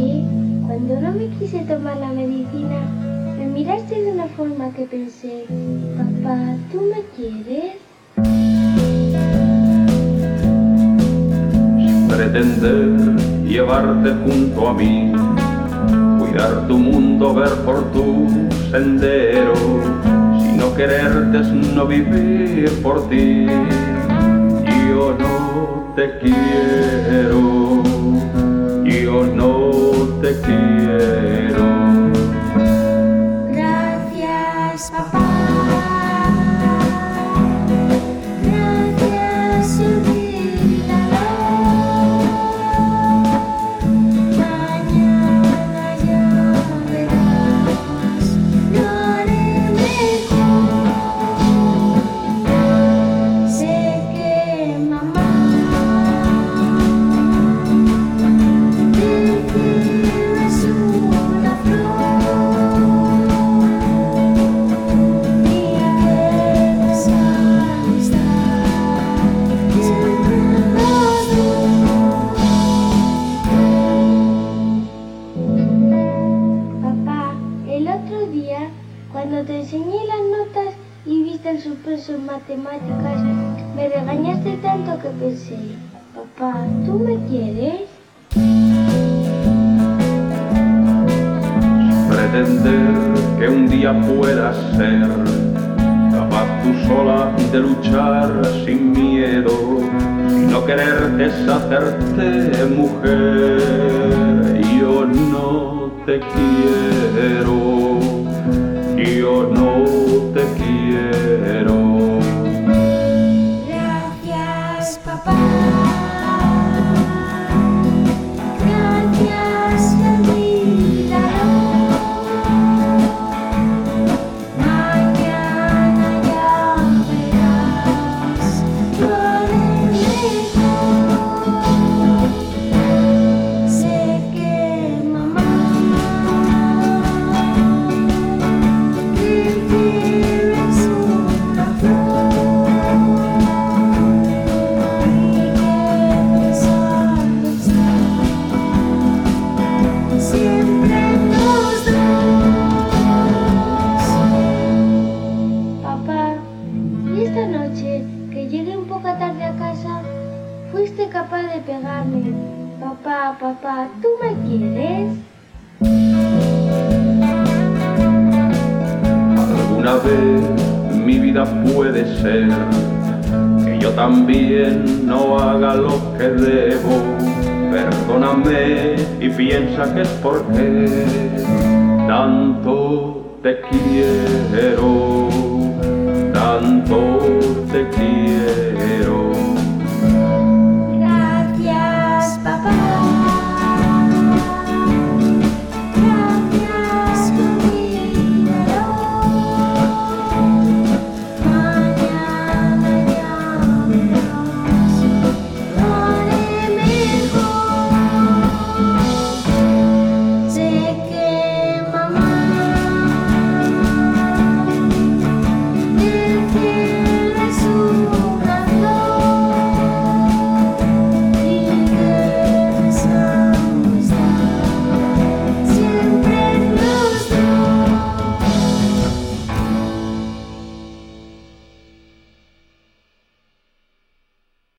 anoche, cuando no me quise tomar la medicina, me miraste de una forma que pensé, papá, ¿tú me quieres? Pretender llevarte junto a mí, cuidar tu mundo, ver por tu sendero, sino quererte es no vivir por ti. Yo no te quiero, yo no te quiero. Gracias, papá. Gracias, olvídalo. Mañana ya verás, lo haré mejor. Sé que mamá del cielo es una flor. Mira que esa amistad siempre nos dio. Papá, el otro día, cuando te enseñé las notas y viste el suspenso en matemáticas, me regañaste tanto que pensé, papá, ¿tú me quieres? Pretender que un día puedas ser capaz tú sola de luchar sin miedo, sino quererte es hacerte mujer. Yo no te quiero, yo no te quiero. Gracias, papá. Gracias, olvídalo. Mañana ya verás, lo haré mejor. Sé que mamá del cielo es una flor y que esa amistad siempre nos dos. Papá, y esta noche que llegué un poco tarde a casa, fuiste capaz de pegarme. Papá, papá, ¿tú me quieres? Alguna vez mi vida puede ser que yo también no haga lo que debo. Perdóname y piensa que es porque tanto te quiero, tanto te quiero.